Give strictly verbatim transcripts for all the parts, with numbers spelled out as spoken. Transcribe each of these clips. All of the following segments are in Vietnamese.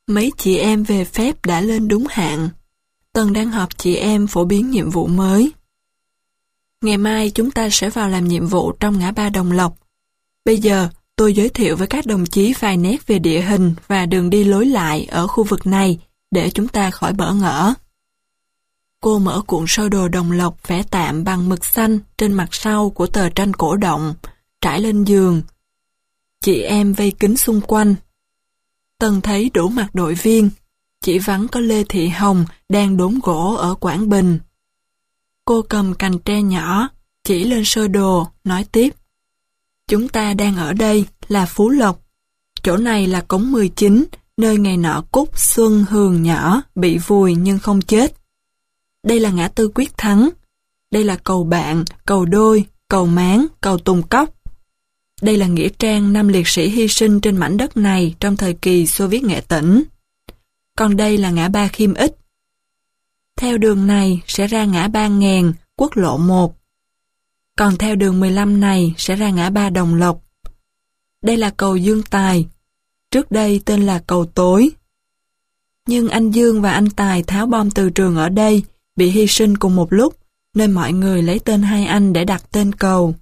Mấy chị em về phép đã lên đúng hạn. Tần đang họp chị em phổ biến nhiệm vụ mới. Ngày mai chúng ta sẽ vào làm nhiệm vụ trong ngã ba Đồng Lộc. Bây giờ, tôi giới thiệu với các đồng chí vài nét về địa hình và đường đi lối lại ở khu vực này để chúng ta khỏi bỡ ngỡ. Cô mở cuộn sơ đồ Đồng Lộc vẽ tạm bằng mực xanh trên mặt sau của tờ tranh cổ động, trải lên giường. Chị em vây kín xung quanh. Tần thấy đủ mặt đội viên, chỉ vắng có Lê Thị Hồng đang đốn gỗ ở Quảng Bình. Cô cầm cành tre nhỏ, chỉ lên sơ đồ, nói tiếp. Chúng ta đang ở đây là Phú Lộc. Chỗ này là cống mười chín, nơi ngày nọ Cúc, Xuân, Hường nhỏ bị vùi nhưng không chết. Đây là ngã tư Quyết Thắng. Đây là cầu Bạn, cầu Đôi, cầu Máng, cầu Tùng Cốc. Đây là nghĩa trang năm liệt sĩ hy sinh trên mảnh đất này trong thời kỳ Xô Viết Nghệ Tĩnh. Còn đây là ngã ba Khiêm Ích. Theo đường này sẽ ra ngã ba Ngàn, quốc lộ một. Còn theo đường mười lăm này sẽ ra ngã ba Đồng Lộc. Đây là cầu Dương Tài. Trước đây tên là cầu Tối. Nhưng anh Dương và anh Tài tháo bom từ trường ở đây, bị hy sinh cùng một lúc, nên mọi người lấy tên hai anh để đặt tên cầu.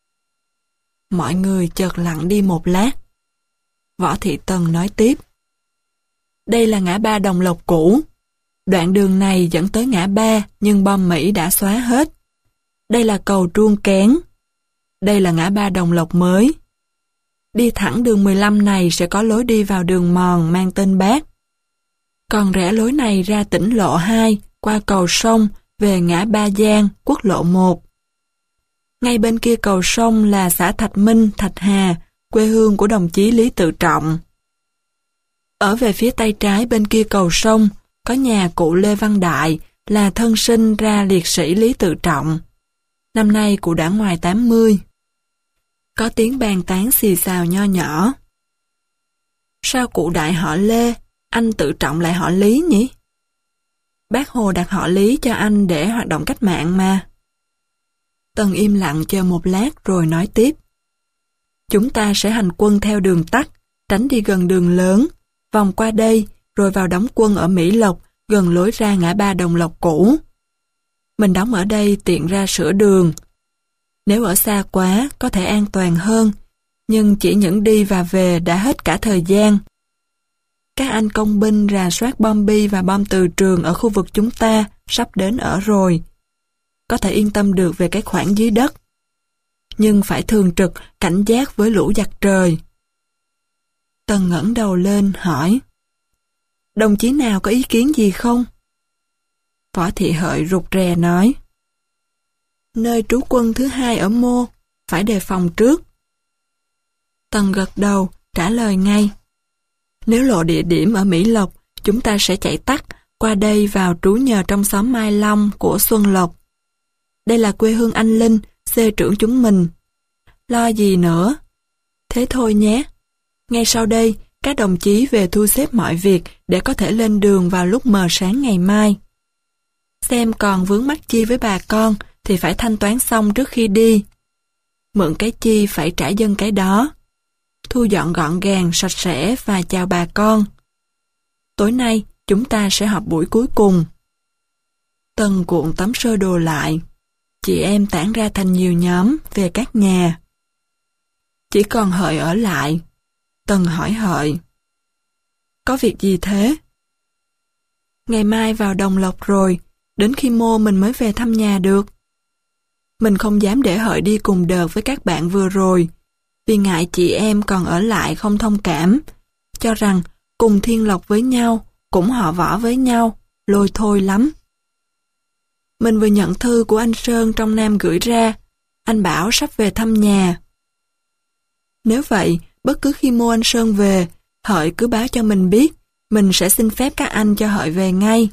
Mọi người chợt lặng đi một lát. Võ Thị Tần nói tiếp. Đây là ngã ba Đồng Lộc cũ. Đoạn đường này dẫn tới ngã ba, nhưng bom Mỹ đã xóa hết. Đây là cầu Truông Kén. Đây là ngã ba Đồng Lộc mới. Đi thẳng đường mười lăm này sẽ có lối đi vào đường mòn mang tên Bác. Còn rẽ lối này ra tỉnh lộ hai, qua cầu sông, về ngã Ba Giang, quốc lộ một. Ngay bên kia cầu sông là xã Thạch Minh, Thạch Hà, quê hương của đồng chí Lý Tự Trọng. Ở về phía tay trái bên kia cầu sông, có nhà cụ Lê Văn Đại, là thân sinh ra liệt sĩ Lý Tự Trọng. Năm nay cụ đã ngoài tám mươi. Có tiếng bàn tán xì xào nho nhỏ. Sao cụ Đại họ Lê, anh Tự Trọng lại họ Lý nhỉ? Bác Hồ đặt họ Lý cho anh để hoạt động cách mạng mà. Tần im lặng chờ một lát rồi nói tiếp. Chúng ta sẽ hành quân theo đường tắt, tránh đi gần đường lớn, vòng qua đây, rồi vào đóng quân ở Mỹ Lộc, gần lối ra ngã ba Đồng Lộc cũ. Mình đóng ở đây tiện ra sửa đường. Nếu ở xa quá, có thể an toàn hơn, nhưng chỉ những đi và về đã hết cả thời gian. Các anh công binh rà soát bom bi và bom từ trường ở khu vực chúng ta sắp đến ở rồi. Có thể yên tâm được về cái khoảng dưới đất. Nhưng phải thường trực, cảnh giác với lũ giặc trời. Tần ngẩng đầu lên hỏi. Đồng chí nào có ý kiến gì không? Võ Thị Hợi rụt rè nói. Nơi trú quân thứ hai ở Mô, phải đề phòng trước. Tần gật đầu, trả lời ngay. Nếu lộ địa điểm ở Mỹ Lộc, chúng ta sẽ chạy tắt qua đây vào trú nhờ trong xóm Mai Long của Xuân Lộc. Đây là quê hương anh Linh, xê trưởng chúng mình. Lo gì nữa? Thế thôi nhé. Ngay sau đây, các đồng chí về thu xếp mọi việc để có thể lên đường vào lúc mờ sáng ngày mai. Xem còn vướng mắc chi với bà con thì phải thanh toán xong trước khi đi. Mượn cái chi phải trả dân cái đó. Thu dọn gọn gàng, sạch sẽ và chào bà con. Tối nay, chúng ta sẽ họp buổi cuối cùng. Tần cuộn tấm sơ đồ lại. Chị em tản ra thành nhiều nhóm về các nhà. Chỉ còn Hợi ở lại. Tần hỏi Hợi. Có việc gì thế? Ngày mai vào Đồng Lộc rồi, đến khi Mô mình mới về thăm nhà được. Mình không dám để Hợi đi cùng đợt với các bạn vừa rồi, vì ngại chị em còn ở lại không thông cảm, cho rằng cùng Thiên Lộc với nhau, cũng họ Võ với nhau, lôi thôi lắm. Mình vừa nhận thư của anh Sơn trong Nam gửi ra, anh bảo sắp về thăm nhà. Nếu vậy, bất cứ khi Mô anh Sơn về, Hợi cứ báo cho mình biết, mình sẽ xin phép các anh cho Hợi về ngay.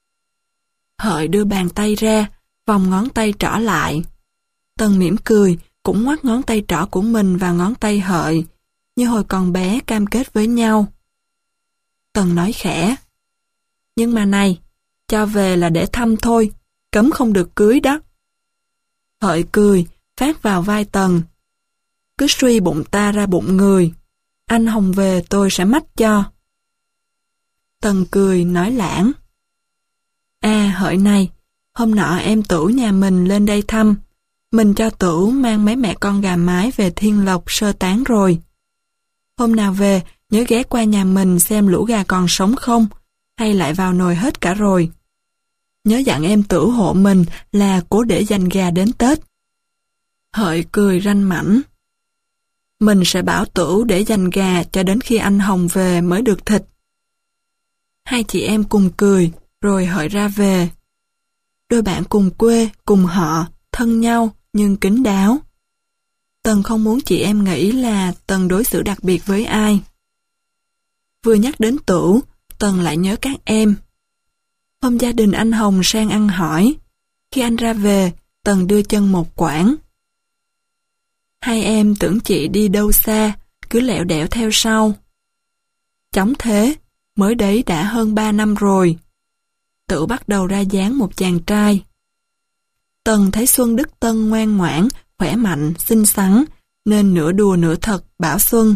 Hợi đưa bàn tay ra, vòng ngón tay trỏ lại. Tần mỉm cười, cũng ngoắc ngón tay trỏ của mình vào ngón tay Hợi, như hồi còn bé cam kết với nhau. Tần nói khẽ. Nhưng mà này, cho về là để thăm thôi, cấm không được cưới đó. Hợi cười, phát vào vai Tần. Cứ suy bụng ta ra bụng người. Anh Hồng về tôi sẽ mách cho. Tần cười nói lãng. À hỡi này, hôm nọ em Tửu nhà mình lên đây thăm. Mình cho Tửu mang mấy mẹ con gà mái về Thiên Lộc sơ tán rồi. Hôm nào về, nhớ ghé qua nhà mình xem lũ gà còn sống không, hay lại vào nồi hết cả rồi. Nhớ dặn em Tửu hộ mình là cố để dành gà đến Tết. Hợi cười ranh mãnh. Mình sẽ bảo Tửu để dành gà cho đến khi anh Hồng về mới được thịt. Hai chị em cùng cười, rồi Hợi ra về. Đôi bạn cùng quê, cùng họ, thân nhau nhưng kín đáo. Tần không muốn chị em nghĩ là Tần đối xử đặc biệt với ai. Vừa nhắc đến Tửu, Tần lại nhớ các em. Hôm gia đình anh Hồng sang ăn hỏi. Khi anh ra về, Tần đưa chân một quãng. Hai em tưởng chị đi đâu xa, cứ lẹo đẻo theo sau. Chóng thế, mới đấy đã hơn ba năm rồi. Tửu bắt đầu ra dáng một chàng trai. Tần thấy Xuân Đức Tân ngoan ngoãn, khỏe mạnh, xinh xắn, nên nửa đùa nửa thật bảo Xuân.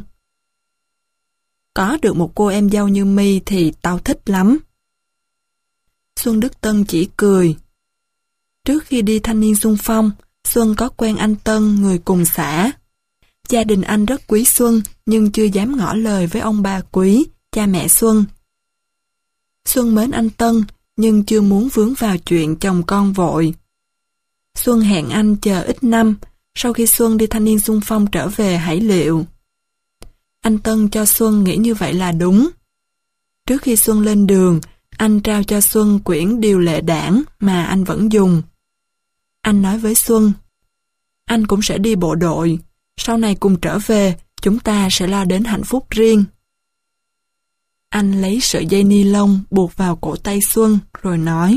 Có được một cô em dâu như My thì tao thích lắm. Xuân Đức Tân chỉ cười. Trước khi đi thanh niên xung phong, Xuân có quen anh Tân, người cùng xã. Gia đình anh rất quý Xuân, nhưng chưa dám ngỏ lời với ông bà Quý, cha mẹ Xuân. Xuân mến anh Tân, nhưng chưa muốn vướng vào chuyện chồng con vội. Xuân hẹn anh chờ ít năm, sau khi Xuân đi thanh niên xung phong trở về hãy liệu. Anh Tân cho Xuân nghĩ như vậy là đúng. Trước khi Xuân lên đường, anh trao cho Xuân quyển điều lệ đảng mà anh vẫn dùng. Anh nói với Xuân, anh cũng sẽ đi bộ đội, sau này cùng trở về, chúng ta sẽ lo đến hạnh phúc riêng. Anh lấy sợi dây ni lông buộc vào cổ tay Xuân, rồi nói,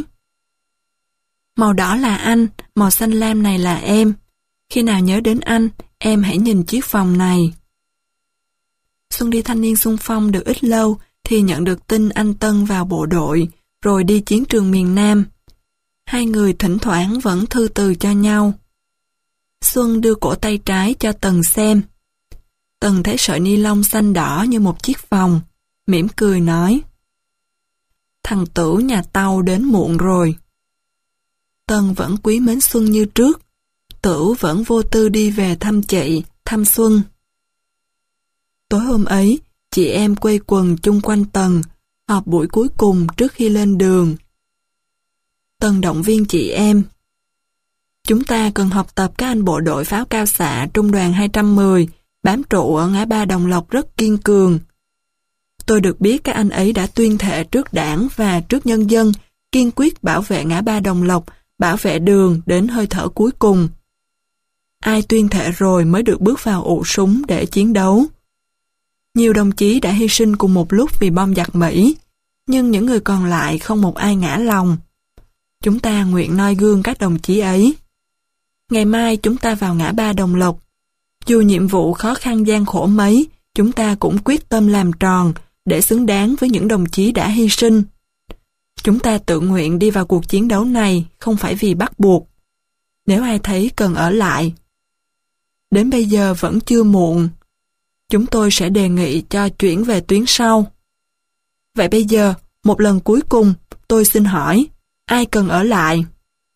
màu đỏ là anh, màu xanh lam này là em. Khi nào nhớ đến anh, em hãy nhìn chiếc vòng này. Xuân đi thanh niên xung phong được ít lâu, thì nhận được tin anh Tân vào bộ đội, rồi đi chiến trường miền Nam. Hai người thỉnh thoảng vẫn thư từ cho nhau. Xuân đưa cổ tay trái cho Tần xem. Tần thấy sợi ni lông xanh đỏ như một chiếc vòng, mỉm cười nói, thằng Tửu nhà tao đến muộn rồi. Tần vẫn quý mến Xuân như trước, Tửu vẫn vô tư đi về thăm chị, thăm Xuân. Tối hôm ấy, chị em quây quần chung quanh Tần, họp buổi cuối cùng trước khi lên đường. Tần động viên chị em. Chúng ta cần học tập các anh bộ đội pháo cao xạ trung đoàn hai trăm mười, bám trụ ở ngã ba Đồng Lộc rất kiên cường. Tôi được biết các anh ấy đã tuyên thệ trước đảng và trước nhân dân, kiên quyết bảo vệ ngã ba Đồng Lộc, bảo vệ đường đến hơi thở cuối cùng. Ai tuyên thệ rồi mới được bước vào ụ súng để chiến đấu. Nhiều đồng chí đã hy sinh cùng một lúc vì bom giặc Mỹ, nhưng những người còn lại không một ai ngã lòng. Chúng ta nguyện noi gương các đồng chí ấy. Ngày mai chúng ta vào ngã ba Đồng Lộc. Dù nhiệm vụ khó khăn gian khổ mấy, chúng ta cũng quyết tâm làm tròn để xứng đáng với những đồng chí đã hy sinh. Chúng ta tự nguyện đi vào cuộc chiến đấu này, không phải vì bắt buộc. Nếu ai thấy cần ở lại, đến bây giờ vẫn chưa muộn. Chúng tôi sẽ đề nghị cho chuyển về tuyến sau. Vậy bây giờ, một lần cuối cùng, tôi xin hỏi, ai cần ở lại?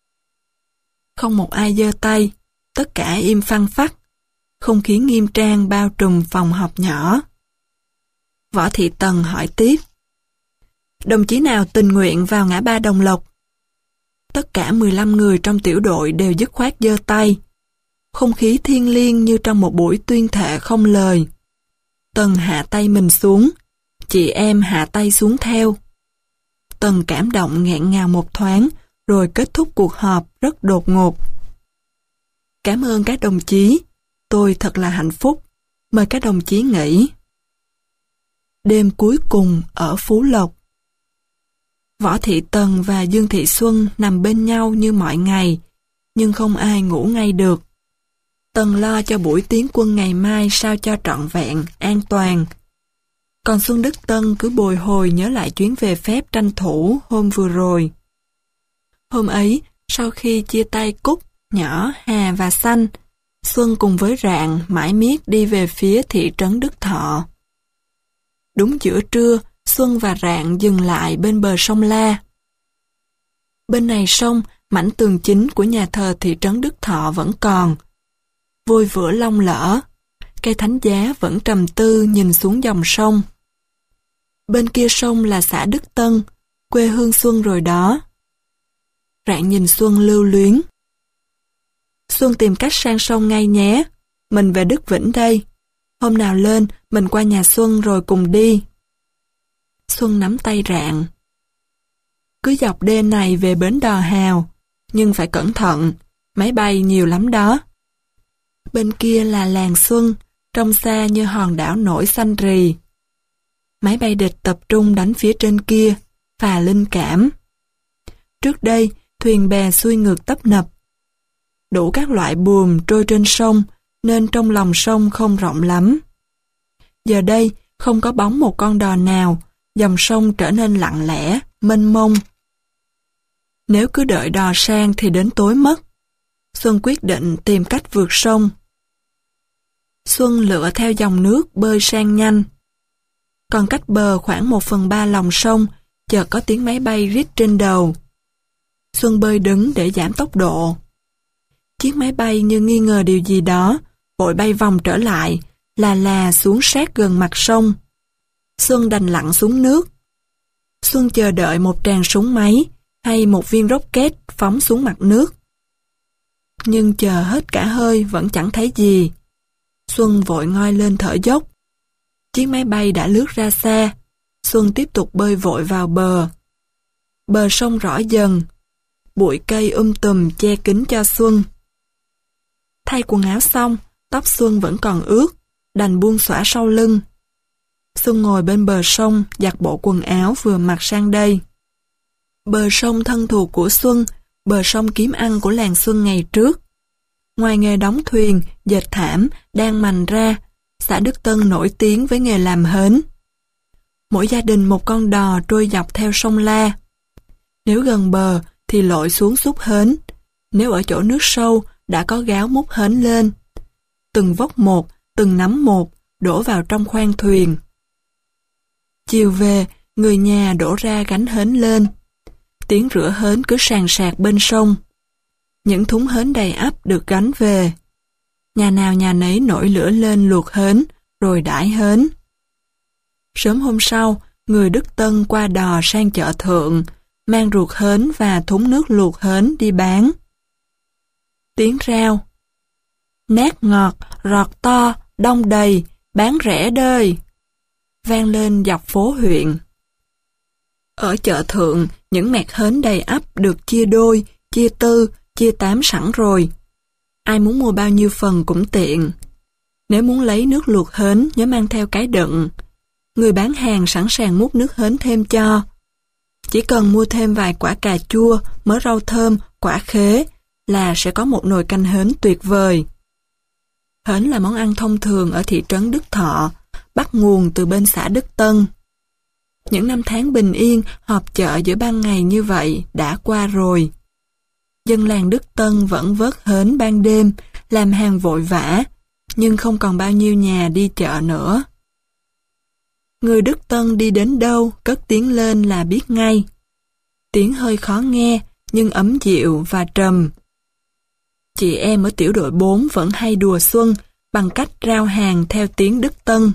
Không một ai giơ tay, tất cả im phăng phắc. Không khí nghiêm trang bao trùm phòng họp nhỏ. Võ Thị Tần hỏi tiếp. Đồng chí nào tình nguyện vào ngã ba Đồng Lộc? Tất cả mười lăm người trong tiểu đội đều dứt khoát giơ tay. Không khí thiêng liêng như trong một buổi tuyên thệ không lời. Tần hạ tay mình xuống, chị em hạ tay xuống theo. Tần cảm động nghẹn ngào một thoáng, rồi kết thúc cuộc họp rất đột ngột. Cảm ơn các đồng chí, tôi thật là hạnh phúc. Mời các đồng chí nghỉ. Đêm cuối cùng ở Phú Lộc. Võ Thị Tần và Dương Thị Xuân nằm bên nhau như mọi ngày, nhưng không ai ngủ ngay được. Tần lo cho buổi tiến quân ngày mai sao cho trọn vẹn, an toàn. Còn Xuân Đức Tân cứ bồi hồi nhớ lại chuyến về phép tranh thủ hôm vừa rồi. Hôm ấy, sau khi chia tay Cúc, Nhỏ, Hà và Xanh, Xuân cùng với Rạng mãi miết đi về phía thị trấn Đức Thọ. Đúng giữa trưa, Xuân Xuân và Rạng dừng lại bên bờ sông La. Bên này sông, mảnh tường chính của nhà thờ thị trấn Đức Thọ vẫn còn. Vôi vữa long lỡ, cây thánh giá vẫn trầm tư nhìn xuống dòng sông. Bên kia sông là xã Đức Tân, quê hương Xuân rồi đó. Rạng nhìn Xuân lưu luyến. Xuân tìm cách sang sông ngay nhé, mình về Đức Vĩnh đây. Hôm nào lên, mình qua nhà Xuân rồi cùng đi. Xuân nắm tay Rạng. Cứ dọc đê này về bến đò Hào, nhưng phải cẩn thận, máy bay nhiều lắm đó. Bên kia là làng Xuân, trông xa như hòn đảo nổi xanh rì. Máy bay địch tập trung đánh phía trên kia, phà linh cảm. Trước đây, thuyền bè xuôi ngược tấp nập. Đủ các loại buồm trôi trên sông, nên trong lòng sông không rộng lắm. Giờ đây, không có bóng một con đò nào, dòng sông trở nên lặng lẽ, mênh mông. Nếu cứ đợi đò sang thì đến tối mất. Xuân quyết định tìm cách vượt sông. Xuân lựa theo dòng nước bơi sang nhanh. Còn cách bờ khoảng một phần ba lòng sông, chợt có tiếng máy bay rít trên đầu. Xuân bơi đứng để giảm tốc độ. Chiếc máy bay như nghi ngờ điều gì đó, vội bay vòng trở lại, là là xuống sát gần mặt sông. Xuân đành lặn xuống nước. Xuân chờ đợi một tràng súng máy hay một viên rocket phóng xuống mặt nước. Nhưng chờ hết cả hơi vẫn chẳng thấy gì. Xuân vội ngoi lên thở dốc. Chiếc máy bay đã lướt ra xa. Xuân tiếp tục bơi vội vào bờ. Bờ sông rõ dần. Bụi cây um tùm che kín cho Xuân. Thay quần áo xong, tóc Xuân vẫn còn ướt, đành buông xõa sau lưng. Xuân ngồi bên bờ sông, giặt bộ quần áo vừa mặc sang đây. Bờ sông thân thuộc của Xuân, bờ sông kiếm ăn của làng Xuân ngày trước. Ngoài nghề đóng thuyền, dệt thảm, đang mành ra, xã Đức Tân nổi tiếng với nghề làm hến. Mỗi gia đình một con đò trôi dọc theo sông La. Nếu gần bờ thì lội xuống xúc hến, nếu ở chỗ nước sâu đã có gáo múc hến lên. Từng vốc một, từng nắm một, đổ vào trong khoang thuyền. Chiều về, người nhà đổ ra gánh hến lên. Tiếng rửa hến cứ sàn sạc bên sông. Những thúng hến đầy ắp được gánh về. Nhà nào nhà nấy nổi lửa lên luộc hến, rồi đãi hến. Sớm hôm sau, người Đức Tân qua đò sang chợ Thượng, mang ruột hến và thúng nước luộc hến đi bán. Tiếng rao. Nát ngọt, rọt to, đông đầy, bán rẻ đơi. Vang lên dọc phố huyện. Ở chợ Thượng, những mẹt hến đầy ắp được chia đôi, chia tư, chia tám sẵn rồi. Ai muốn mua bao nhiêu phần cũng tiện. Nếu muốn lấy nước luộc hến, nhớ mang theo cái đựng. Người bán hàng sẵn sàng múc nước hến thêm cho. Chỉ cần mua thêm vài quả cà chua, mớ rau thơm, quả khế là sẽ có một nồi canh hến tuyệt vời. Hến là món ăn thông thường ở thị trấn Đức Thọ, bắt nguồn từ bên xã Đức Tân. Những năm tháng bình yên, họp chợ giữa ban ngày như vậy đã qua rồi. Dân làng Đức Tân vẫn vớt hến ban đêm, làm hàng vội vã, nhưng không còn bao nhiêu nhà đi chợ nữa. Người Đức Tân đi đến đâu, cất tiếng lên là biết ngay. Tiếng hơi khó nghe, nhưng ấm dịu và trầm. Chị em ở tiểu đội bốn vẫn hay đùa Xuân bằng cách rao hàng theo tiếng Đức Tân.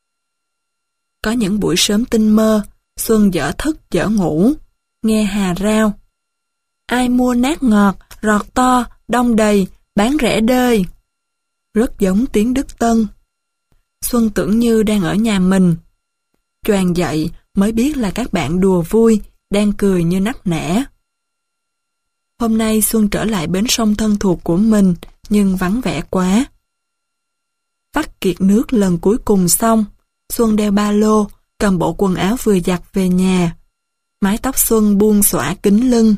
Có những buổi sớm tinh mơ, Xuân dở thức dở ngủ, nghe Hà rao. Ai mua nát ngọt, rọt to, đông đầy, bán rẻ đơi. Rất giống tiếng Đức Tân. Xuân tưởng như đang ở nhà mình. Choàng dậy mới biết là các bạn đùa vui, đang cười như nắc nẻ. Hôm nay Xuân trở lại bến sông thân thuộc của mình, nhưng vắng vẻ quá. Vắt kiệt nước lần cuối cùng xong, Xuân đeo ba lô, cầm bộ quần áo vừa giặt về nhà. Mái tóc Xuân buông xõa kín lưng.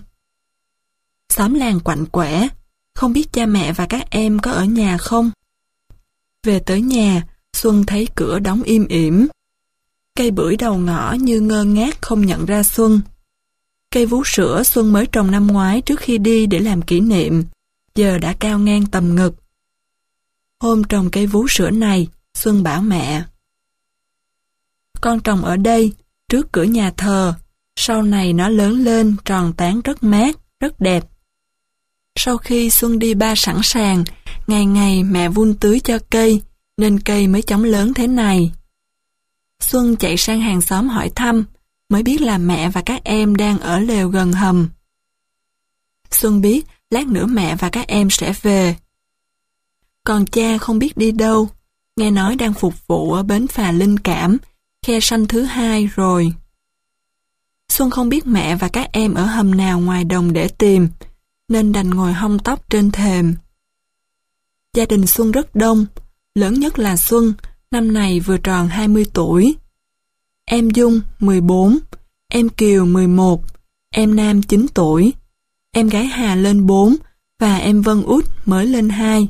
Xóm làng quạnh quẻ, không biết cha mẹ và các em có ở nhà không? Về tới nhà, Xuân thấy cửa đóng im ỉm. Cây bưởi đầu ngõ như ngơ ngác không nhận ra Xuân. Cây vú sữa Xuân mới trồng năm ngoái trước khi đi để làm kỷ niệm, giờ đã cao ngang tầm ngực. Hôm trồng cây vú sữa này, Xuân bảo mẹ. Con trồng ở đây, trước cửa nhà thờ. Sau này nó lớn lên, tròn tán rất mát, rất đẹp. Sau khi Xuân đi ba sẵn sàng, ngày ngày mẹ vun tưới cho cây, nên cây mới chóng lớn thế này. Xuân chạy sang hàng xóm hỏi thăm, mới biết là mẹ và các em đang ở lều gần hầm. Xuân biết lát nữa mẹ và các em sẽ về. Còn cha không biết đi đâu, nghe nói đang phục vụ ở bến phà Linh Cảm, khe sanh thứ hai rồi. Xuân không biết mẹ và các em ở hầm nào ngoài đồng để tìm, nên đành ngồi hong tóc trên thềm. Gia đình Xuân rất đông, lớn nhất là Xuân, năm này vừa tròn hai mươi tuổi. Em Dung mười bốn, em Kiều mười một, em Nam chín tuổi, em gái Hà lên bốn và em Vân Út mới lên hai.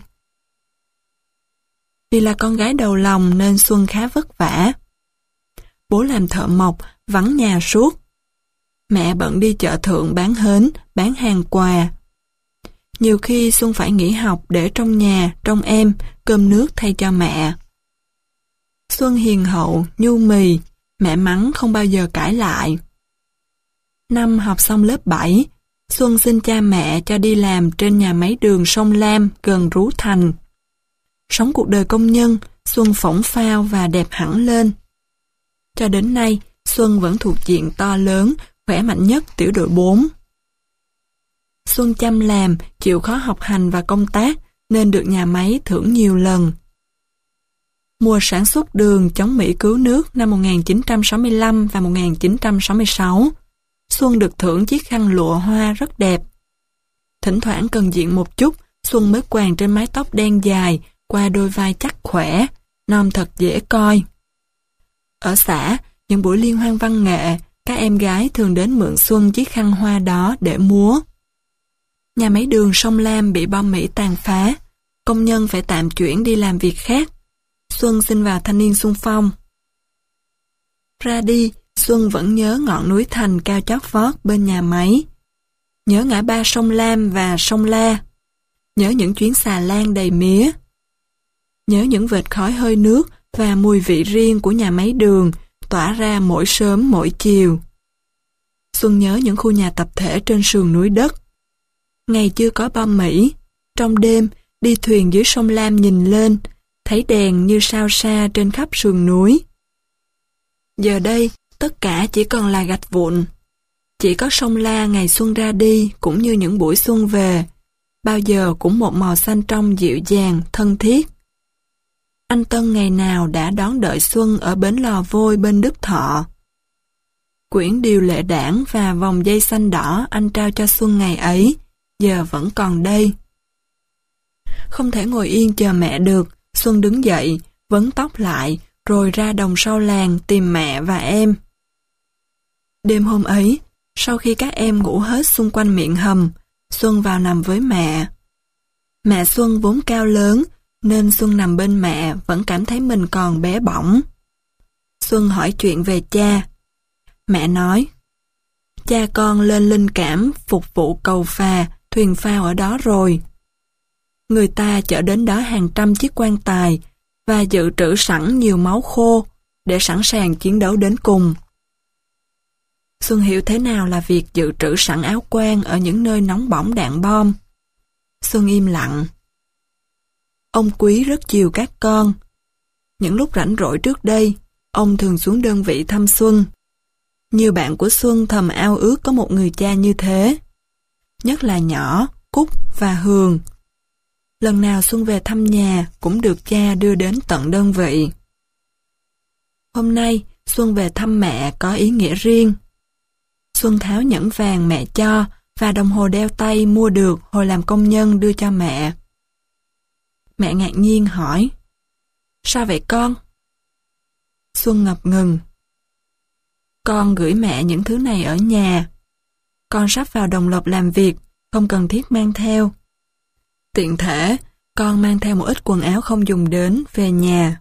Vì là con gái đầu lòng nên Xuân khá vất vả. Bố làm thợ mộc, vắng nhà suốt. Mẹ bận đi chợ thượng bán hến, bán hàng quà. Nhiều khi Xuân phải nghỉ học để trong nhà, trong em, cơm nước thay cho mẹ. Xuân hiền hậu, nhu mì, mẹ mắng không bao giờ cãi lại. Năm học xong lớp bảy, Xuân xin cha mẹ cho đi làm trên nhà máy đường Sông Lam gần Rú Thành. Sống cuộc đời công nhân, Xuân phỏng phao và đẹp hẳn lên. Cho đến nay, Xuân vẫn thuộc diện to lớn, khỏe mạnh nhất tiểu đội bốn. Xuân chăm làm, chịu khó học hành và công tác, nên được nhà máy thưởng nhiều lần. Mùa sản xuất đường chống Mỹ cứu nước năm một nghìn chín trăm sáu mươi lăm và một nghìn chín trăm sáu mươi sáu, Xuân được thưởng chiếc khăn lụa hoa rất đẹp. Thỉnh thoảng cần diện một chút, Xuân mới quàng trên mái tóc đen dài, qua đôi vai chắc khỏe, non thật dễ coi. Ở xã, những buổi liên hoan văn nghệ, các em gái thường đến mượn Xuân chiếc khăn hoa đó để múa. Nhà máy đường Sông Lam bị bom Mỹ tàn phá, công nhân phải tạm chuyển đi làm việc khác. Xuân xin vào thanh niên xung phong. Ra đi, Xuân vẫn nhớ ngọn núi Thành cao chót vót bên nhà máy. Nhớ ngã ba sông Lam và sông La. Nhớ những chuyến xà lan đầy mía. Nhớ những vệt khói hơi nước và mùi vị riêng của nhà máy đường tỏa ra mỗi sớm mỗi chiều. Xuân nhớ những khu nhà tập thể trên sườn núi đất. Ngày chưa có bom Mỹ, trong đêm đi thuyền dưới sông Lam nhìn lên, thấy đèn như sao xa trên khắp sườn núi. Giờ đây, tất cả chỉ còn là gạch vụn. Chỉ có sông La ngày xuân ra đi cũng như những buổi xuân về, bao giờ cũng một màu xanh trong dịu dàng, thân thiết. Anh Tân ngày nào đã đón đợi Xuân ở bến lò vôi bên Đức Thọ. Quyển điều lệ đảng và vòng dây xanh đỏ anh trao cho Xuân ngày ấy, giờ vẫn còn đây. Không thể ngồi yên chờ mẹ được, Xuân đứng dậy, vấn tóc lại, rồi ra đồng sau làng tìm mẹ và em. Đêm hôm ấy, sau khi các em ngủ hết xung quanh miệng hầm, Xuân vào nằm với mẹ. Mẹ Xuân vốn cao lớn, nên Xuân nằm bên mẹ vẫn cảm thấy mình còn bé bỏng. Xuân hỏi chuyện về cha. Mẹ nói, cha con lên Linh Cảm phục vụ cầu phà, thuyền phao ở đó rồi. Người ta chở đến đó hàng trăm chiếc quan tài và dự trữ sẵn nhiều máu khô để sẵn sàng chiến đấu đến cùng. Xuân hiểu thế nào là việc dự trữ sẵn áo quan ở những nơi nóng bỏng đạn bom. Xuân im lặng. Ông Quý rất chiều các con. Những lúc rảnh rỗi trước đây, ông thường xuống đơn vị thăm Xuân. Nhiều bạn của Xuân thầm ao ước có một người cha như thế. Nhất là Nhỏ, Cúc và Hường. Lần nào Xuân về thăm nhà cũng được cha đưa đến tận đơn vị. Hôm nay, Xuân về thăm mẹ có ý nghĩa riêng. Xuân tháo nhẫn vàng mẹ cho và đồng hồ đeo tay mua được hồi làm công nhân đưa cho mẹ. Mẹ ngạc nhiên hỏi, sao vậy con? Xuân ngập ngừng. Con gửi mẹ những thứ này ở nhà. Con sắp vào Đồng Lộc làm việc, không cần thiết mang theo. Tiện thể, con mang theo một ít quần áo không dùng đến về nhà.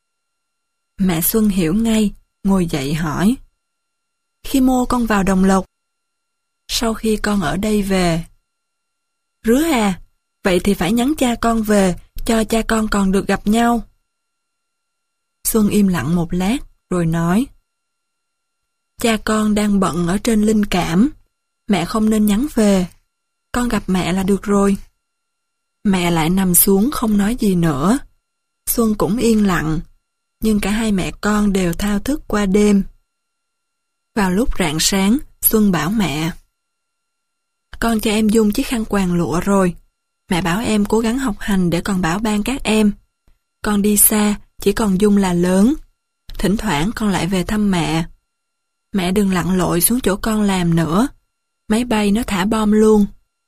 Mẹ Xuân hiểu ngay, ngồi dậy hỏi. Khi mô con vào Đồng Lộc? Sau khi con ở đây về. Rứa à, vậy thì phải nhắn cha con về, cho cha con còn được gặp nhau. Xuân im lặng một lát, rồi nói. Cha con đang bận ở trên linh cảm. Mẹ không nên nhắn về. Con gặp mẹ là được rồi. Mẹ lại nằm xuống không nói gì nữa. Xuân cũng yên lặng, nhưng cả hai mẹ con đều thao thức qua đêm. Vào lúc rạng sáng, Xuân bảo mẹ: Con cho em Dung chiếc khăn quàng lụa rồi. Mẹ bảo em cố gắng học hành để còn bảo ban các em. Con đi xa, chỉ còn Dung là lớn. Thỉnh thoảng con lại về thăm mẹ. Mẹ đừng lặn lội xuống chỗ con làm nữa. Máy bay nó thả bom luôn.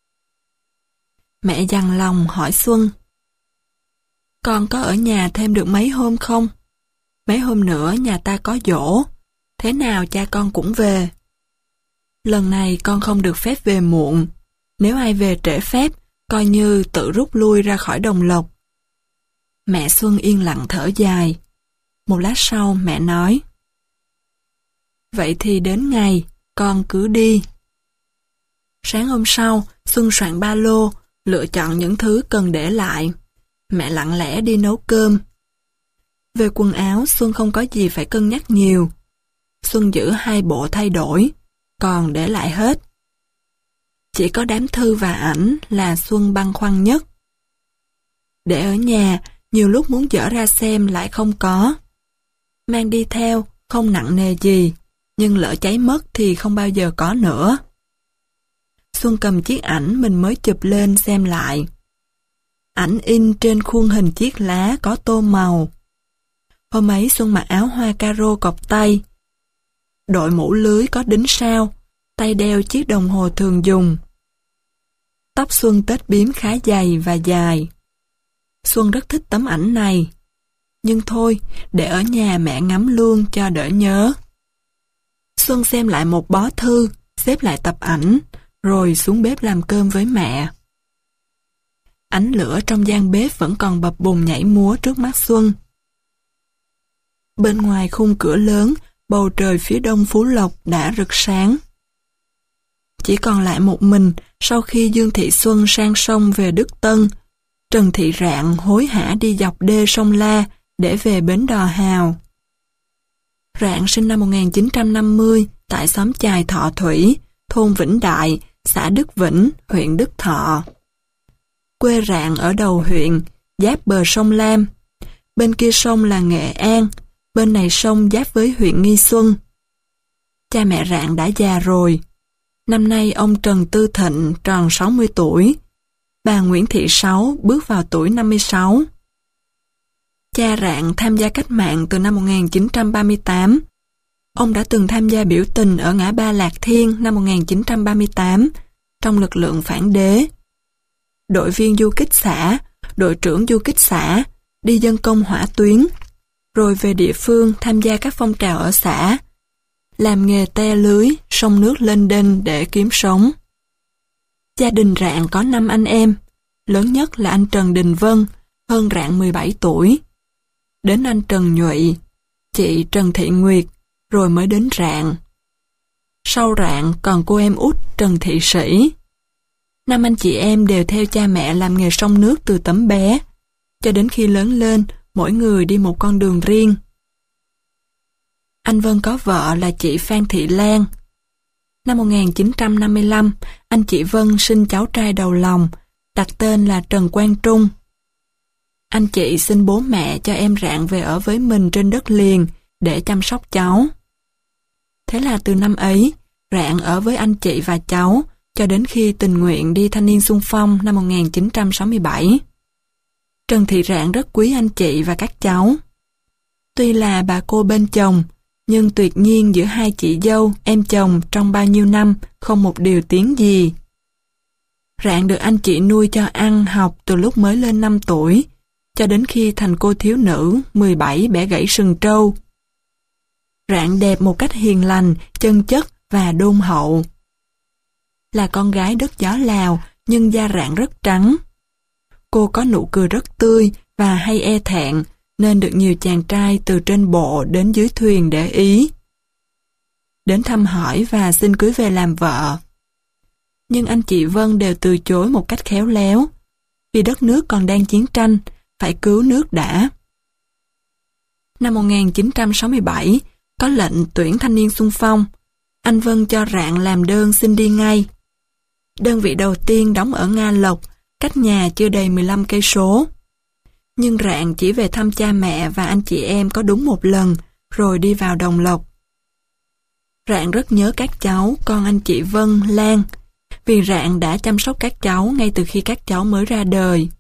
Mẹ dằn lòng hỏi Xuân: Con có ở nhà thêm được mấy hôm không? Mấy hôm nữa nhà ta có giỗ. Thế nào cha con cũng về. Lần này con không được phép về muộn. Nếu ai về trễ phép, coi như tự rút lui ra khỏi Đồng Lộc. Mẹ Xuân yên lặng thở dài. Một lát sau mẹ nói: Vậy thì đến ngày, con cứ đi. Sáng hôm sau, Xuân soạn ba lô, lựa chọn những thứ cần để lại. Mẹ lặng lẽ đi nấu cơm. Về quần áo, Xuân không có gì phải cân nhắc nhiều. Xuân giữ hai bộ thay đổi, còn để lại hết. Chỉ có đám thư và ảnh là Xuân băn khoăn nhất. Để ở nhà, nhiều lúc muốn dở ra xem lại không có. Mang đi theo, không nặng nề gì, nhưng lỡ cháy mất thì không bao giờ có nữa. Xuân cầm chiếc ảnh mình mới chụp lên xem lại. Ảnh in trên khuôn hình chiếc lá có tô màu. Hôm ấy Xuân mặc áo hoa caro cộc tay, đội mũ lưới có đính sao, tay đeo chiếc đồng hồ thường dùng. Tóc Xuân tết bím khá dày và dài. Xuân rất thích tấm ảnh này. Nhưng thôi, để ở nhà mẹ ngắm luôn cho đỡ nhớ. Xuân xem lại một bó thư, xếp lại tập ảnh, rồi xuống bếp làm cơm với mẹ. Ánh lửa trong gian bếp vẫn còn bập bùng nhảy múa trước mắt Xuân. Bên ngoài khung cửa lớn, bầu trời phía đông Phú Lộc đã rực sáng. Chỉ còn lại một mình sau khi Dương Thị Xuân sang sông về Đức Tân, Trần Thị Rạng hối hả đi dọc đê sông La để về bến đò Hào. Rạng sinh năm một nghìn chín trăm năm mươi tại xóm Chài Thọ Thủy, thôn Vĩnh Đại, xã Đức Vĩnh, huyện Đức Thọ. Quê Rạng ở đầu huyện, giáp bờ sông Lam. Bên kia sông là Nghệ An, bên này sông giáp với huyện Nghi Xuân. Cha mẹ Rạng đã già rồi. Năm nay ông Trần Tư Thịnh tròn sáu mươi tuổi. Bà Nguyễn Thị Sáu bước vào tuổi năm mươi sáu. Cha Rạng tham gia cách mạng từ năm một nghìn chín trăm ba mươi tám. Ông đã từng tham gia biểu tình ở ngã ba Lạc Thiên năm một nghìn chín trăm ba mươi tám trong lực lượng phản đế. Đội viên du kích xã, đội trưởng du kích xã, đi dân công hỏa tuyến, rồi về địa phương tham gia các phong trào ở xã, làm nghề te lưới, sông nước lên đên để kiếm sống. Gia đình Rạng có năm anh em, lớn nhất là anh Trần Đình Vân, hơn Rạng mười bảy tuổi. Đến anh Trần Nhụy, chị Trần Thị Nguyệt, rồi mới đến Rạng. Sau Rạng còn cô em út Trần Thị Sĩ. Năm anh chị em đều theo cha mẹ làm nghề sông nước từ tấm bé, cho đến khi lớn lên, mỗi người đi một con đường riêng. Anh Vân có vợ là chị Phan Thị Lan. Năm một nghìn chín trăm năm mươi lăm, anh chị Vân sinh cháu trai đầu lòng, đặt tên là Trần Quang Trung. Anh chị xin bố mẹ cho em Rạng về ở với mình trên đất liền để chăm sóc cháu. Thế là từ năm ấy, Rạng ở với anh chị và cháu cho đến khi tình nguyện đi thanh niên xung phong năm một nghìn chín trăm sáu mươi bảy. Trần Thị Rạng rất quý anh chị và các cháu. Tuy là bà cô bên chồng, nhưng tuyệt nhiên giữa hai chị dâu, em chồng trong bao nhiêu năm không một điều tiếng gì. Rạng được anh chị nuôi cho ăn học từ lúc mới lên năm tuổi, cho đến khi thành cô thiếu nữ mười bảy bẻ gãy sừng trâu. Rạng đẹp một cách hiền lành, chân chất và đôn hậu. Là con gái đất gió Lào, nhưng da Rạng rất trắng. Cô có nụ cười rất tươi và hay e thẹn, nên được nhiều chàng trai từ trên bộ đến dưới thuyền để ý, đến thăm hỏi và xin cưới về làm vợ. Nhưng anh chị Vân đều từ chối một cách khéo léo, vì đất nước còn đang chiến tranh, phải cứu nước đã. Năm một nghìn chín trăm sáu mươi bảy, có lệnh tuyển thanh niên xung phong, anh Vân cho Rạng làm đơn xin đi ngay. Đơn vị đầu tiên đóng ở Nga Lộc, cách nhà chưa đầy mười lăm cây số. Nhưng Rạng chỉ về thăm cha mẹ và anh chị em có đúng một lần, rồi đi vào Đồng Lộc. Rạng rất nhớ các cháu, con anh chị Vân, Lan, vì Rạng đã chăm sóc các cháu ngay từ khi các cháu mới ra đời.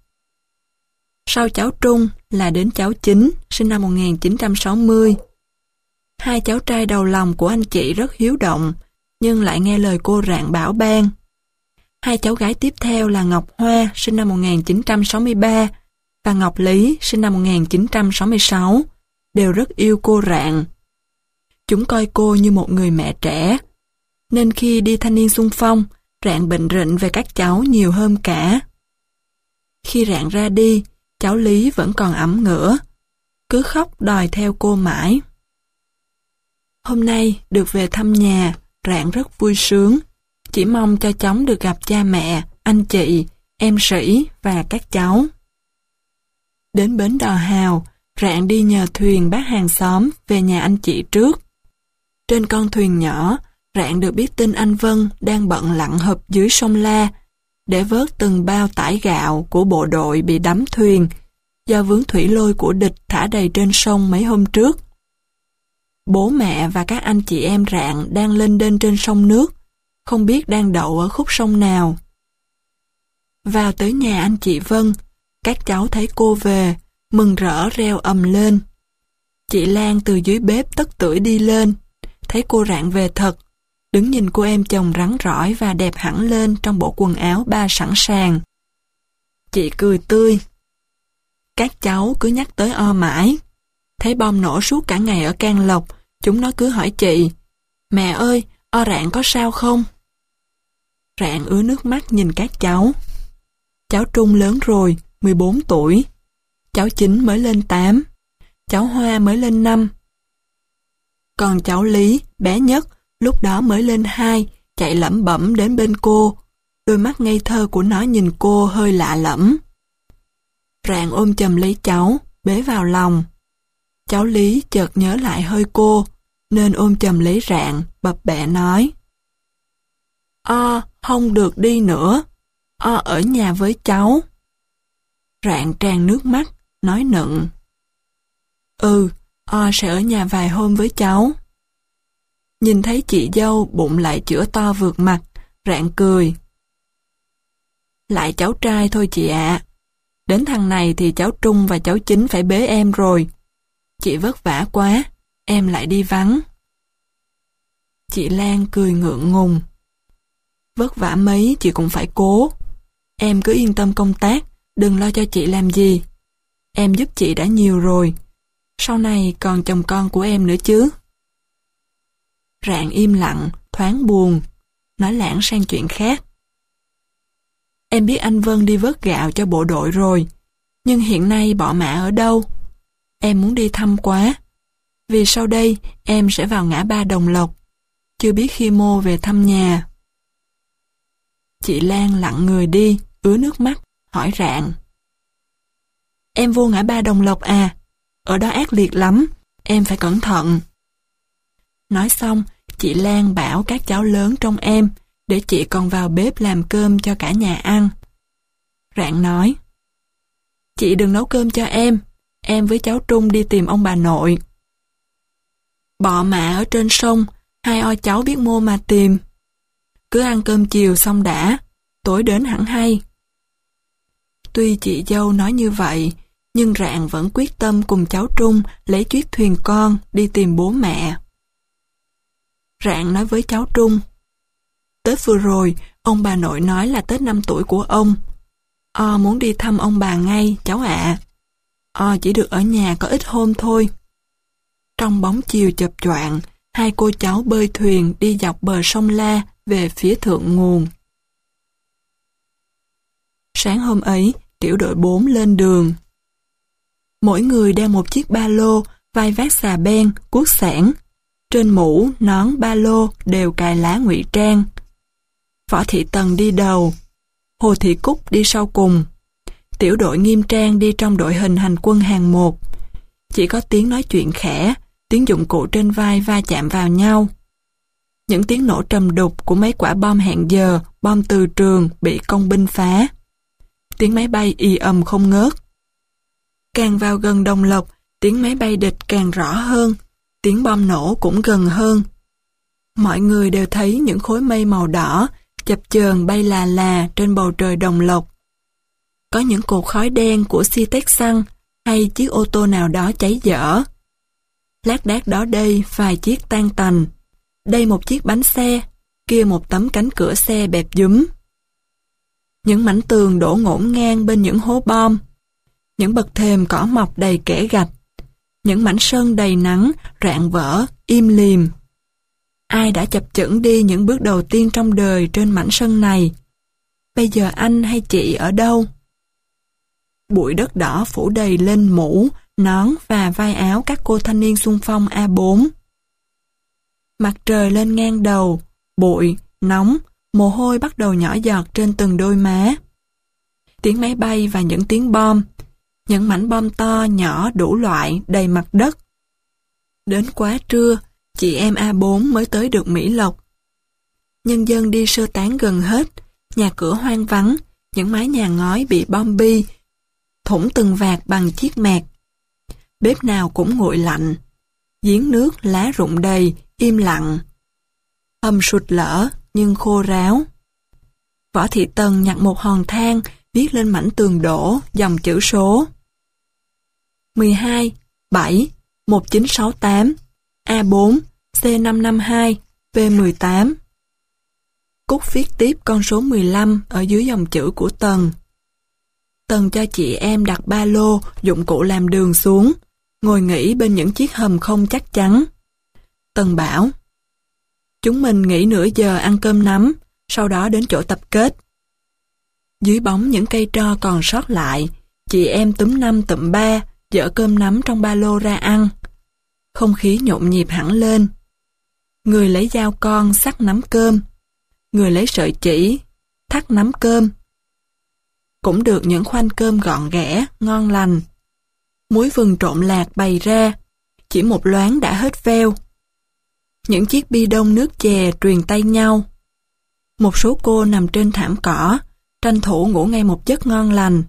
Sau cháu Trung là đến cháu Chính, sinh năm một nghìn chín trăm sáu mươi. Hai cháu trai đầu lòng của anh chị rất hiếu động, nhưng lại nghe lời cô Rạng bảo ban. Hai cháu gái tiếp theo là Ngọc Hoa, sinh năm một nghìn chín trăm sáu mươi ba, và Ngọc Lý, sinh năm một nghìn chín trăm sáu mươi sáu, đều rất yêu cô Rạng. Chúng coi cô như một người mẹ trẻ, nên khi đi thanh niên xung phong, Rạng bệnh rịnh về các cháu nhiều hơn cả. Khi Rạng ra đi, cháu Lý vẫn còn ẵm ngửa, cứ khóc đòi theo cô mãi. Hôm nay được về thăm nhà, Rạng rất vui sướng, chỉ mong cho chóng được gặp cha mẹ, anh chị, em Sĩ và các cháu. Đến bến đò Hào, Rạng đi nhờ thuyền bác hàng xóm về nhà anh chị trước. Trên con thuyền nhỏ, Rạng được biết tin anh Vân đang bận lặn hụp dưới sông La để vớt từng bao tải gạo của bộ đội bị đắm thuyền do vướng thủy lôi của địch thả đầy trên sông mấy hôm trước. Bố mẹ và các anh chị em Rạng đang lênh đênh trên sông nước, không biết đang đậu ở khúc sông nào. Vào tới nhà anh chị Vân, các cháu thấy cô về, mừng rỡ reo ầm lên. Chị Lan từ dưới bếp tất tưởi đi lên, thấy cô Rạng về thật, đứng nhìn cô em chồng rắn rỏi và đẹp hẳn lên trong bộ quần áo ba sẵn sàng. Chị cười tươi. Các cháu cứ nhắc tới O mãi. Thấy bom nổ suốt cả ngày ở Can Lộc, chúng nó cứ hỏi chị, mẹ ơi, O Rạng có sao không? Rạng ứa nước mắt nhìn các cháu. Cháu Trung lớn rồi, mười bốn tuổi. Cháu Chính mới lên tám. Cháu Hoa mới lên năm. Còn cháu Lý, bé nhất, lúc đó mới lên hai, chạy lẩm bẩm đến bên cô. Đôi mắt ngây thơ của nó nhìn cô hơi lạ lẫm. Rạng ôm chầm lấy cháu, bế vào lòng. Cháu Lý chợt nhớ lại hơi cô, nên ôm chầm lấy Rạng, bập bẹ nói. O, không được đi nữa. O ở nhà với cháu. Rạng tràn nước mắt, nói nựng. Ừ, O sẽ ở nhà vài hôm với cháu. Nhìn thấy chị dâu bụng lại chữa to vượt mặt, Rạng cười. Lại cháu trai thôi chị ạ. Đến thằng này thì cháu Trung và cháu Chính phải bế em rồi. Chị vất vả quá, em lại đi vắng. Chị Lan cười ngượng ngùng. Vất vả mấy chị cũng phải cố. Em cứ yên tâm công tác, đừng lo cho chị làm gì. Em giúp chị đã nhiều rồi. Sau này còn chồng con của em nữa chứ. Rạng im lặng, thoáng buồn, nói lãng sang chuyện khác. Em biết anh Vân đi vớt gạo cho bộ đội rồi, nhưng hiện nay bỏ mã ở đâu? Em muốn đi thăm quá. Vì sau đây em sẽ vào ngã ba Đồng Lộc, chưa biết khi mô về thăm nhà. Chị Lan lặng người đi, ứa nước mắt, hỏi Rạng. Em vô ngã ba Đồng Lộc à? Ở đó ác liệt lắm, em phải cẩn thận. Nói xong, chị Lan bảo các cháu lớn trong em, để chị còn vào bếp làm cơm cho cả nhà ăn. Rạng nói, chị đừng nấu cơm cho em, em với cháu Trung đi tìm ông bà nội. Bọ mạ ở trên sông, hai o cháu biết mô mà tìm. Cứ ăn cơm chiều xong đã, tối đến hẳn hay. Tuy chị dâu nói như vậy, nhưng Rạng vẫn quyết tâm cùng cháu Trung lấy chiếc thuyền con đi tìm bố mẹ. Rạng nói với cháu Trung, Tết vừa rồi, ông bà nội nói là Tết năm tuổi của ông. O muốn đi thăm ông bà ngay, cháu ạ. O chỉ được ở nhà có ít hôm thôi. Trong bóng chiều chập choạng, hai cô cháu bơi thuyền đi dọc bờ sông La về phía thượng nguồn. Sáng hôm ấy, tiểu đội bốn lên đường. Mỗi người đeo một chiếc ba lô, vai vác xà beng, cuốc xẻng. Trên mũ, nón, ba lô đều cài lá ngụy trang. Võ Thị Tần đi đầu, Hồ Thị Cúc đi sau cùng. Tiểu đội Nghiêm Trang đi trong đội hình hành quân hàng một. Chỉ có tiếng nói chuyện khẽ, tiếng dụng cụ trên vai va chạm vào nhau. những tiếng nổ trầm đục của mấy quả bom hẹn giờ, bom từ trường bị công binh phá. Tiếng máy bay ì ầm không ngớt. Càng vào gần Đồng Lộc, tiếng máy bay địch càng rõ hơn, tiếng bom nổ cũng gần hơn. Mọi người đều thấy những khối mây màu đỏ chập chờn bay là là trên bầu trời Đồng Lộc. Có những cột khói đen của xi tếch xăng hay chiếc ô tô nào đó cháy dở. Lác đác đó đây vài chiếc tan tành, đây một chiếc bánh xe, kia một tấm cánh cửa xe bẹp dúm. Những mảnh tường đổ ngổn ngang bên những hố bom, những bậc thềm cỏ mọc đầy kẽ gạch, những mảnh sân đầy nắng, rạn vỡ, im lìm. Ai đã chập chững đi những bước đầu tiên trong đời trên mảnh sân này? Bây giờ anh hay chị ở đâu? Bụi đất đỏ phủ đầy lên mũ, nón và vai áo các cô thanh niên xung phong A bốn. Mặt trời lên ngang đầu, bụi, nóng, mồ hôi bắt đầu nhỏ giọt trên từng đôi má. Tiếng máy bay và những tiếng bom, những mảnh bom to, nhỏ, đủ loại, đầy mặt đất. Đến quá trưa, chị em A bốn mới tới được Mỹ Lộc. Nhân dân đi sơ tán gần hết, nhà cửa hoang vắng, những mái nhà ngói bị bom bi, thủng từng vạt bằng chiếc mẹt. Bếp nào cũng nguội lạnh, giếng nước lá rụng đầy, im lặng. Hầm sụt lở, nhưng khô ráo. Võ Thị Tần nhặt một hòn than, viết lên mảnh tường đổ, dòng chữ số. mười hai, bảy, một chín sáu tám, A bốn, C năm năm hai, V mười tám. Cúc viết tiếp con số mười lăm ở dưới dòng chữ của Tần. Tần cho chị em đặt ba lô, dụng cụ làm đường xuống, ngồi nghỉ bên những chiếc hầm không chắc chắn. Tần bảo, chúng mình nghỉ nửa giờ ăn cơm nắm, sau đó đến chỗ tập kết. Dưới bóng những cây tro còn sót lại, chị em túm năm tụm ba, dỡ cơm nắm trong ba lô ra ăn. Không khí nhộn nhịp hẳn lên. Người lấy dao con sắc nắm cơm, người lấy sợi chỉ, thắt nắm cơm. Cũng được những khoanh cơm gọn ghẽ, ngon lành. Muối vừng trộn lạc bày ra, chỉ một loáng đã hết veo. Những chiếc bi đông nước chè truyền tay nhau. Một số cô nằm trên thảm cỏ, tranh thủ ngủ ngay một giấc ngon lành.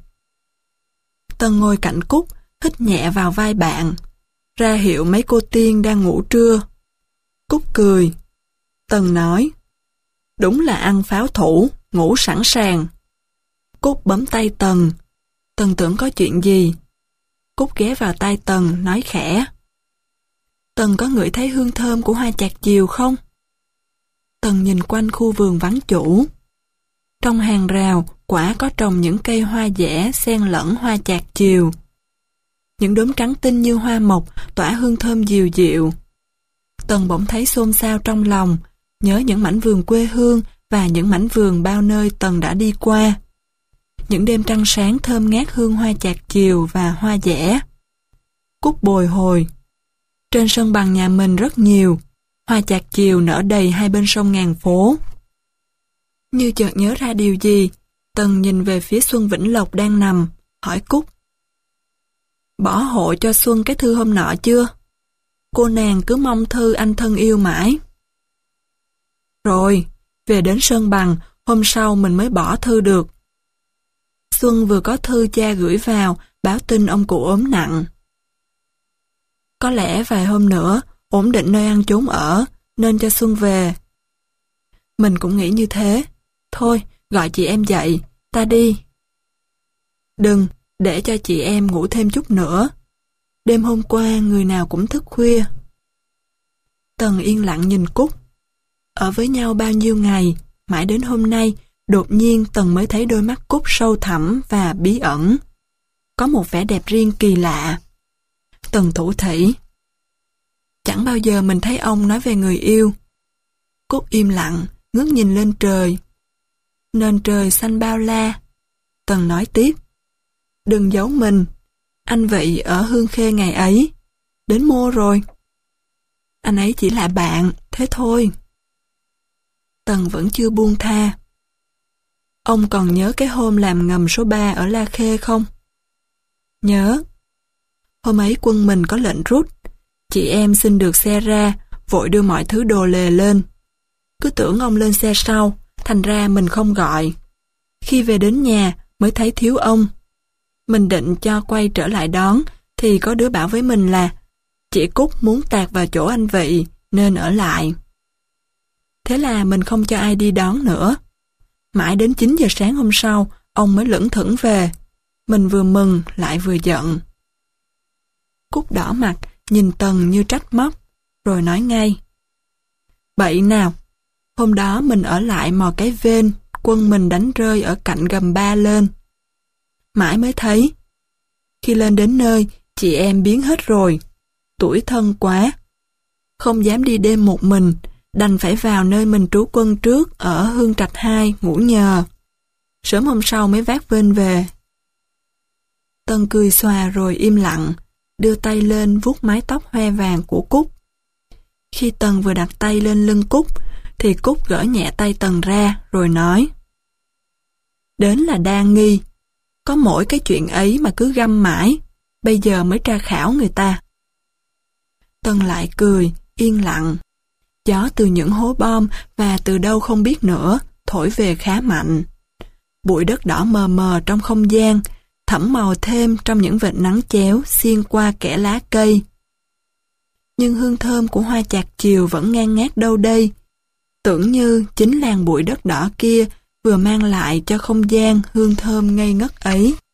Tần ngồi cạnh Cúc, hít nhẹ vào vai bạn, ra hiệu mấy cô tiên đang ngủ trưa. Cúc cười. Tần nói, đúng là ăn pháo thủ, ngủ sẵn sàng. Cúc bấm tay Tần. Tần tưởng có chuyện gì. Cúc ghé vào tai Tần, nói khẽ. Tần có ngửi thấy hương thơm của hoa chạc chiều không? Tần nhìn quanh khu vườn vắng chủ. Trong hàng rào, quả có trồng những cây hoa dẻ xen lẫn hoa chạc chiều. Những đốm trắng tinh như hoa mộc tỏa hương thơm dịu dịu. Tần bỗng thấy xôn xao trong lòng, nhớ những mảnh vườn quê hương và những mảnh vườn bao nơi Tần đã đi qua. Những đêm trăng sáng thơm ngát hương hoa chạc chiều và hoa dẻ. Cúc bồi hồi. Trên sân bằng nhà mình rất nhiều, hoa chạc chiều nở đầy hai bên sông ngàn phố. Như chợt nhớ ra điều gì, Tần nhìn về phía Xuân Vĩnh Lộc đang nằm, hỏi Cúc. Bỏ hộ cho Xuân cái thư hôm nọ chưa? Cô nàng cứ mong thư anh thân yêu mãi. Rồi, về đến Sơn Bằng, hôm sau mình mới bỏ thư được. Xuân vừa có thư cha gửi vào, báo tin ông cụ ốm nặng. Có lẽ vài hôm nữa, ổn định nơi ăn chốn ở, nên cho Xuân về. Mình cũng nghĩ như thế. Thôi, gọi chị em dậy, ta đi. Đừng, để cho chị em ngủ thêm chút nữa. Đêm hôm qua người nào cũng thức khuya. Tần yên lặng nhìn Cúc. Ở với nhau bao nhiêu ngày, mãi đến hôm nay, đột nhiên Tần mới thấy đôi mắt Cúc sâu thẳm và bí ẩn. Có một vẻ đẹp riêng kỳ lạ. Tần thủ thỉ. Chẳng bao giờ mình thấy ông nói về người yêu. Cúc im lặng, ngước nhìn lên trời. Nền trời xanh bao la. Tần nói tiếp. Đừng giấu mình. Anh Vị ở Hương Khê ngày ấy. Đến Mô rồi. Anh ấy chỉ là bạn, thế thôi. Tần vẫn chưa buông tha. Ông còn nhớ cái hôm làm ngầm số ba ở La Khê không? Nhớ. Hôm ấy quân mình có lệnh rút. Chị em xin được xe ra, vội đưa mọi thứ đồ lề lên. Cứ tưởng ông lên xe sau, thành ra mình không gọi. Khi về đến nhà mới thấy thiếu ông. Mình định cho quay trở lại đón, thì có đứa bảo với mình là chị Cúc muốn tạt vào chỗ anh Vị, nên ở lại. Thế là mình không cho ai đi đón nữa. Mãi đến chín giờ sáng hôm sau, ông mới lững thững về. Mình vừa mừng lại vừa giận. Cúc đỏ mặt, nhìn Tần như trách móc, rồi nói ngay. Bậy nào, hôm đó mình ở lại mò cái vên, quân mình đánh rơi ở cạnh gầm ba lên. Mãi mới thấy. Khi lên đến nơi, chị em biến hết rồi. Tủi thân quá. Không dám đi đêm một mình, đành phải vào nơi mình trú quân trước ở Hương Trạch hai ngủ nhờ. Sớm hôm sau mới vác vên về. Tân cười xòa rồi im lặng, đưa tay lên vuốt mái tóc hoe vàng của Cúc. Khi Tần vừa đặt tay lên lưng Cúc, thì Cúc gỡ nhẹ tay Tần ra rồi nói. Đến là đa nghi, có mỗi cái chuyện ấy mà cứ găm mãi, bây giờ mới tra khảo người ta. Tần lại cười, yên lặng. Gió từ những hố bom và từ đâu không biết nữa, thổi về khá mạnh. Bụi đất đỏ mờ mờ trong không gian, thẫm màu thêm trong những vệt nắng chéo xiên qua kẽ lá cây. Nhưng hương thơm của hoa chạc chiều vẫn ngang ngát đâu đây. Tưởng như chính làn bụi đất đỏ kia vừa mang lại cho không gian hương thơm ngây ngất ấy.